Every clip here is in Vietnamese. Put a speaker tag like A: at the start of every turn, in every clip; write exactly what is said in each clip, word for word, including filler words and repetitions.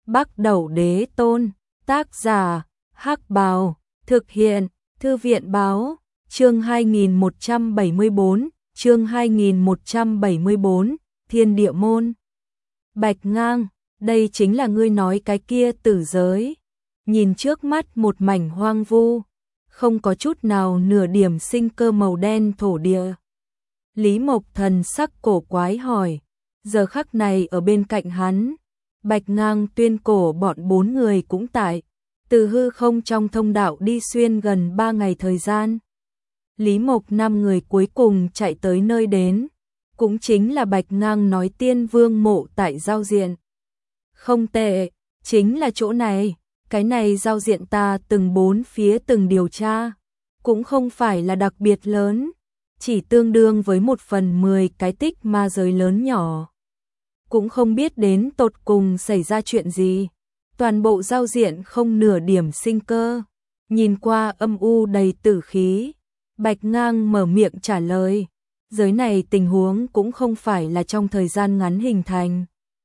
A: Bắc Đẩu Đế Tôn, tác giả, Hắc Bào, thực hiện, Thư viện báo, chương hai nghìn một trăm bảy mươi bốn, chương hai nghìn một trăm bảy mươi bốn, Thiên Địa Môn. Bạch Ngang, đây chính là ngươi nói cái kia tử giới. Nhìn trước mắt một mảnh hoang vu, không có chút nào nửa điểm sinh cơ màu đen thổ địa. Lý Mộc thần sắc cổ quái hỏi, giờ khắc này ở bên cạnh hắn, Bạch Ngang, Tuyên Cổ bọn bốn người cũng tại, từ hư không trong thông đạo đi xuyên gần ba ngày thời gian. Lý Mộc năm người cuối cùng chạy tới nơi đến, cũng chính là Bạch Ngang nói Tiên Vương mộ tại giao diện. Không tệ, chính là chỗ này, cái này giao diện ta từng bốn phía từng điều tra, cũng không phải là đặc biệt lớn, chỉ tương đương với một phần mười cái tích ma giới lớn nhỏ. Cũng không biết đến tột cùng xảy ra chuyện gì, toàn bộ giao diện không nửa điểm sinh cơ, nhìn qua âm u đầy tử khí. Bạch Ngang mở miệng trả lời, giới này tình huống cũng không phải là trong thời gian ngắn hình thành,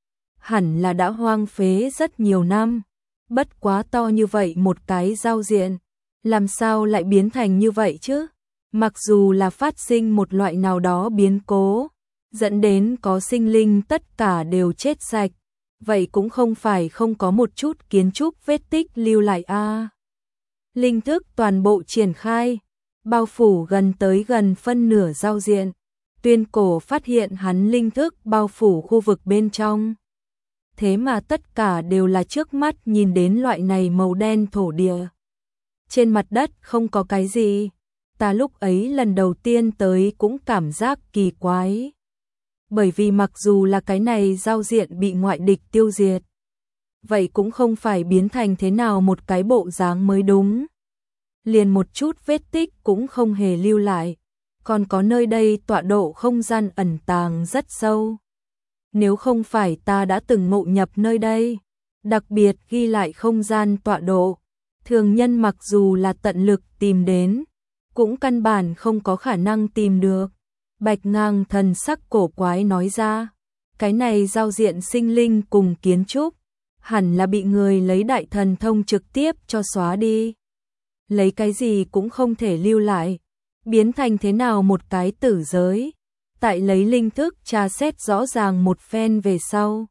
A: hẳn là đã hoang phế rất nhiều năm, bất quá to như vậy một cái giao diện, làm sao lại biến thành như vậy chứ? Mặc dù là phát sinh một loại nào đó biến cố, dẫn đến có sinh linh tất cả đều chết sạch, vậy cũng không phải không có một chút kiến trúc vết tích lưu lại a. À. Linh thức toàn bộ triển khai, bao phủ gần tới gần phân nửa giao diện. Tuyên Cổ phát hiện hắn linh thức bao phủ khu vực bên trong. Thế mà tất cả đều là trước mắt nhìn đến loại này màu đen thổ địa. Trên mặt đất không có cái gì. Ta lúc ấy lần đầu tiên tới cũng cảm giác kỳ quái. Bởi vì mặc dù là cái này giao diện bị ngoại địch tiêu diệt, vậy cũng không phải biến thành thế nào một cái bộ dáng mới đúng. Liền một chút vết tích cũng không hề lưu lại, còn có nơi đây tọa độ không gian ẩn tàng rất sâu. Nếu không phải ta đã từng ngộ nhập nơi đây, đặc biệt ghi lại không gian tọa độ, thường nhân mặc dù là tận lực tìm đến, cũng căn bản không có khả năng tìm được. Bạch Ngang thần sắc cổ quái nói ra, cái này giao diện sinh linh cùng kiến trúc, hẳn là bị người lấy đại thần thông trực tiếp cho xóa đi. Lấy cái gì cũng không thể lưu lại, biến thành thế nào một cái tử giới. Tại lấy linh thức tra xét rõ ràng một phen về sau,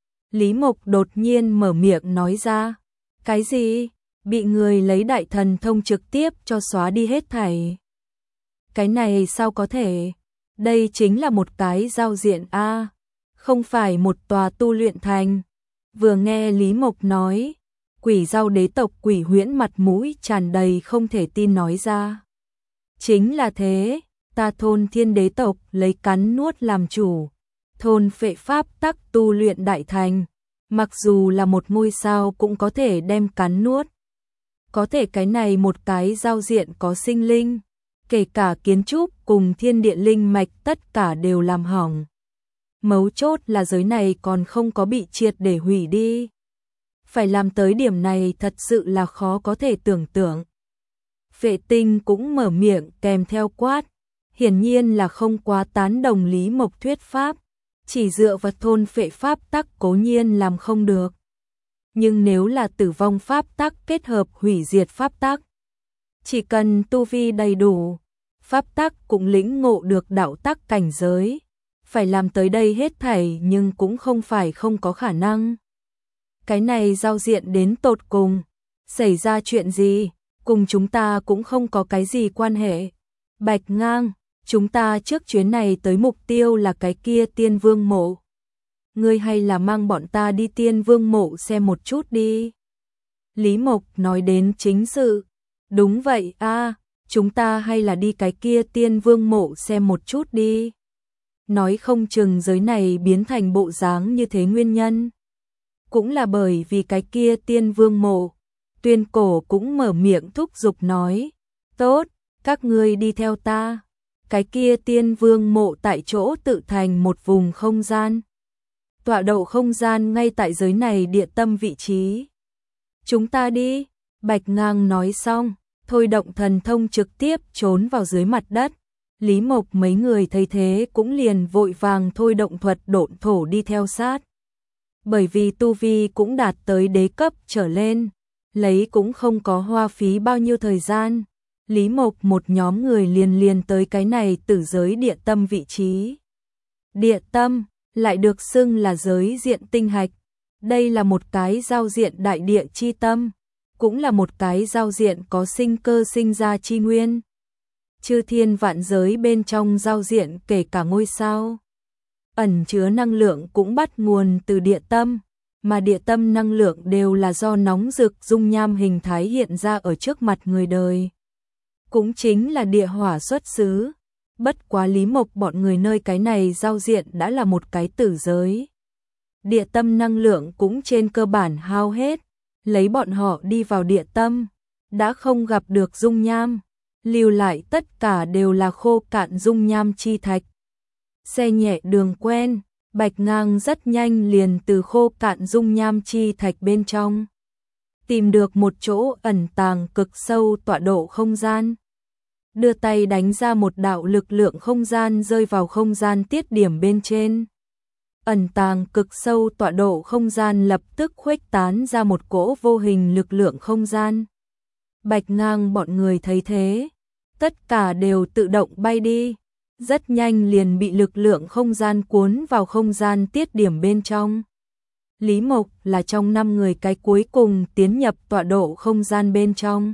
A: Lý Mộc đột nhiên mở miệng nói ra, cái gì? Bị người lấy đại thần thông trực tiếp cho xóa đi hết thảy. Cái này sao có thể? Đây chính là một cái giao diện a, không phải một tòa tu luyện thành. Vừa nghe Lý Mộc nói, Quỷ Dao đế tộc Quỷ Huyễn mặt mũi tràn đầy không thể tin nói ra. Chính là thế, ta thôn Thiên đế tộc lấy cắn nuốt làm chủ, thôn phệ pháp tắc tu luyện đại thành, mặc dù là một ngôi sao cũng có thể đem cắn nuốt. Có thể cái này một cái giao diện có sinh linh, kể cả kiến trúc cùng thiên địa linh mạch tất cả đều làm hỏng. Mấu chốt là giới này còn không có bị triệt để hủy đi. Phải làm tới điểm này thật sự là khó có thể tưởng tượng. Vệ Tinh cũng mở miệng kèm theo quát, hiển nhiên là không quá tán đồng Lý Mộc thuyết pháp, chỉ dựa vào thôn phệ pháp tắc cố nhiên làm không được. Nhưng nếu là tử vong pháp tắc kết hợp hủy diệt pháp tắc, chỉ cần tu vi đầy đủ, pháp tắc cũng lĩnh ngộ được đạo tắc cảnh giới, phải làm tới đây hết thảy nhưng cũng không phải không có khả năng. Cái này giao diện đến tột cùng, xảy ra chuyện gì, cùng chúng ta cũng không có cái gì quan hệ. Bạch Ngang, chúng ta trước chuyến này tới mục tiêu là cái kia Tiên Vương mộ. Ngươi hay là mang bọn ta đi Tiên Vương mộ xem một chút đi. Lý Mộc nói đến chính sự. Đúng vậy a, à, chúng ta hay là đi cái kia Tiên Vương mộ xem một chút đi. Nói không chừng giới này biến thành bộ dáng như thế nguyên nhân cũng là bởi vì cái kia Tiên Vương mộ. Tuyên Cổ cũng mở miệng thúc giục nói, tốt, các ngươi đi theo ta. Cái kia Tiên Vương mộ tại chỗ tự thành một vùng không gian. Tọa độ không gian ngay tại giới này địa tâm vị trí. Chúng ta đi. Bạch Ngang nói xong, thôi động thần thông trực tiếp trốn vào dưới mặt đất. Lý Mộc mấy người thấy thế cũng liền vội vàng thôi động thuật độn thổ đi theo sát. Bởi vì tu vi cũng đạt tới đế cấp trở lên, lấy cũng không có hoa phí bao nhiêu thời gian. Lý Mộc một nhóm người liền liền tới cái này tử giới địa tâm vị trí. Địa tâm lại được xưng là giới diện tinh hạch. Đây là một cái giao diện đại địa chi tâm, cũng là một cái giao diện có sinh cơ sinh ra chi nguyên. Chư thiên vạn giới bên trong giao diện kể cả ngôi sao, ẩn chứa năng lượng cũng bắt nguồn từ địa tâm, mà địa tâm năng lượng đều là do nóng rực dung nham hình thái hiện ra ở trước mặt người đời. Cũng chính là địa hỏa xuất xứ. Bất quá Lý Mộc bọn người nơi cái này giao diện đã là một cái tử giới. Địa tâm năng lượng cũng trên cơ bản hao hết, lấy bọn họ đi vào địa tâm, đã không gặp được dung nham, lưu lại tất cả đều là khô cạn dung nham chi thạch. Xe nhẹ đường quen, Bạch Ngang rất nhanh liền từ khô cạn dung nham chi thạch bên trong tìm được một chỗ ẩn tàng cực sâu tọa độ không gian. Đưa tay đánh ra một đạo lực lượng không gian rơi vào không gian tiết điểm bên trên. Ẩn tàng cực sâu tọa độ không gian lập tức khuếch tán ra một cỗ vô hình lực lượng không gian. Bạch Ngang bọn người thấy thế, tất cả đều tự động bay đi, rất nhanh liền bị lực lượng không gian cuốn vào không gian tiết điểm bên trong. Lý Mộc là trong năm người cái cuối cùng tiến nhập tọa độ không gian bên trong.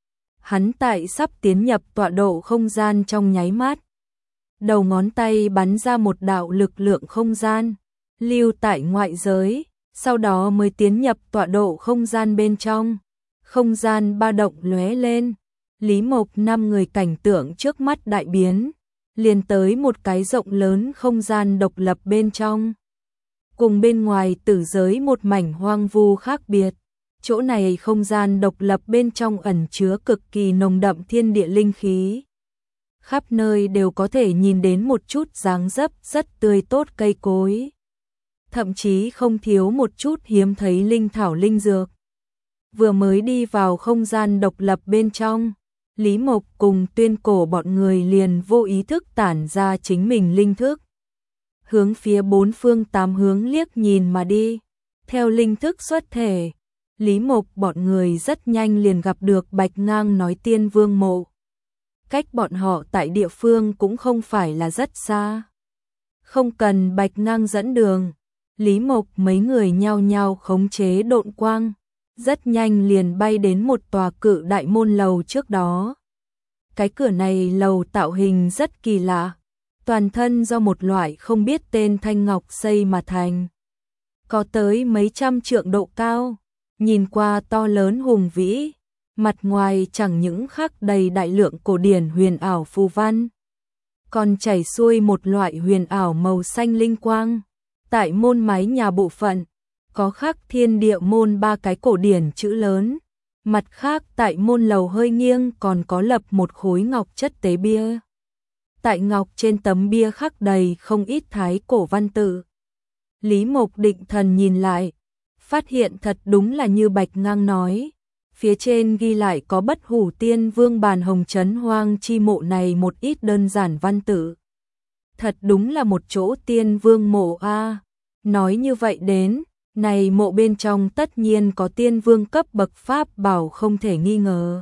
A: Hắn tại sắp tiến nhập tọa độ không gian trong nháy mắt, đầu ngón tay bắn ra một đạo lực lượng không gian, lưu tại ngoại giới, sau đó mới tiến nhập tọa độ không gian bên trong. Không gian ba động lóe lên, Lý Mộc năm người cảnh tượng trước mắt đại biến, liền tới một cái rộng lớn không gian độc lập bên trong. Cùng bên ngoài tử giới một mảnh hoang vu khác biệt, chỗ này không gian độc lập bên trong ẩn chứa cực kỳ nồng đậm thiên địa linh khí. Khắp nơi đều có thể nhìn đến một chút dáng dấp rất tươi tốt cây cối. Thậm chí không thiếu một chút hiếm thấy linh thảo linh dược. Vừa mới đi vào không gian độc lập bên trong, Lý Mộc cùng Tuyên Cổ bọn người liền vô ý thức tản ra chính mình linh thức. Hướng phía bốn phương tám hướng liếc nhìn mà đi. Theo linh thức xuất thể, Lý Mộc bọn người rất nhanh liền gặp được Bạch Ngang nói Tiên Vương mộ. Cách bọn họ tại địa phương cũng không phải là rất xa. Không cần Bạch Ngang dẫn đường, Lý Mộc mấy người nhao nhao khống chế độn quang, rất nhanh liền bay đến một tòa cự đại môn lầu trước đó. Cái cửa này lầu tạo hình rất kỳ lạ, toàn thân do một loại không biết tên thanh ngọc xây mà thành. Có tới mấy trăm trượng độ cao, nhìn qua to lớn hùng vĩ, mặt ngoài chẳng những khắc đầy đại lượng cổ điển huyền ảo phù văn, còn chảy xuôi một loại huyền ảo màu xanh linh quang. Tại môn mái nhà bộ phận, có khắc thiên địa môn ba cái cổ điển chữ lớn, mặt khác tại môn lầu hơi nghiêng còn có lập một khối ngọc chất tế bia. Tại ngọc trên tấm bia khắc đầy không ít thái cổ văn tự. Lý Mộc định thần nhìn lại, phát hiện thật đúng là như Bạch Ngang nói, phía trên ghi lại có bất hủ tiên vương bàn hồng trấn hoang chi mộ này một ít đơn giản văn tự. Thật đúng là một chỗ tiên vương mộ a. À. Nói như vậy đến, này mộ bên trong tất nhiên có tiên vương cấp bậc pháp bảo không thể nghi ngờ.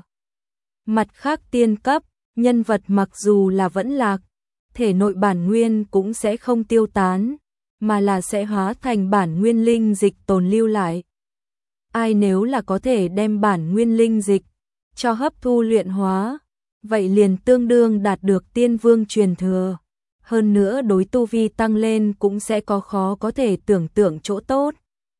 A: Mặt khác tiên cấp, nhân vật mặc dù là vẫn lạc, thể nội bản nguyên cũng sẽ không tiêu tán, mà là sẽ hóa thành bản nguyên linh dịch tồn lưu lại. Ai nếu là có thể đem bản nguyên linh dịch cho hấp thu luyện hóa, vậy liền tương đương đạt được tiên vương truyền thừa. Hơn nữa đối tu vi tăng lên cũng sẽ có khó có thể tưởng tượng chỗ tốt.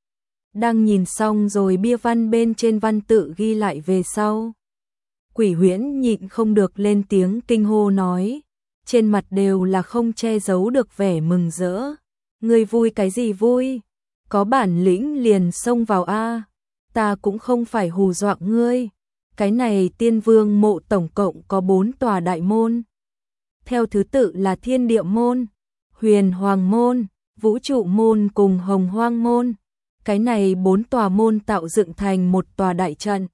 A: Đang nhìn xong rồi bia văn bên trên văn tự ghi lại về sau, Quỷ Huyễn nhịn không được lên tiếng kinh hô nói, trên mặt đều là không che giấu được vẻ mừng rỡ. Ngươi vui cái gì vui? Có bản lĩnh liền xông vào a, ta cũng không phải hù dọa ngươi. Cái này Tiên Vương mộ tổng cộng có bốn tòa đại môn. Theo thứ tự là Thiên Địa môn, Huyền Hoàng môn, Vũ Trụ môn cùng Hồng Hoang môn. Cái này bốn tòa môn tạo dựng thành một tòa đại trận,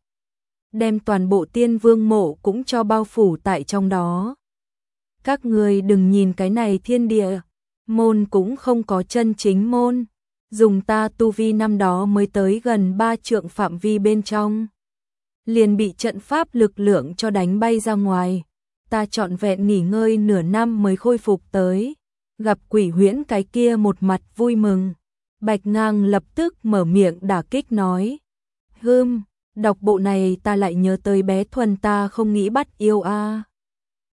A: đem toàn bộ Tiên Vương mộ cũng cho bao phủ tại trong đó. Các người đừng nhìn cái này thiên địa môn cũng không có chân chính môn, Dùng ta tu vi năm đó mới tới gần ba trượng phạm vi bên trong, liền bị trận pháp lực lượng cho đánh bay ra ngoài. Ta trọn vẹn nghỉ ngơi nửa năm mới khôi phục tới, gặp Quỷ Huyễn cái kia một mặt vui mừng. Bạch Ngang lập tức mở miệng đả kích nói, hưm, đọc bộ này ta lại nhớ tới bé Thuần ta không nghĩ bắt yêu a.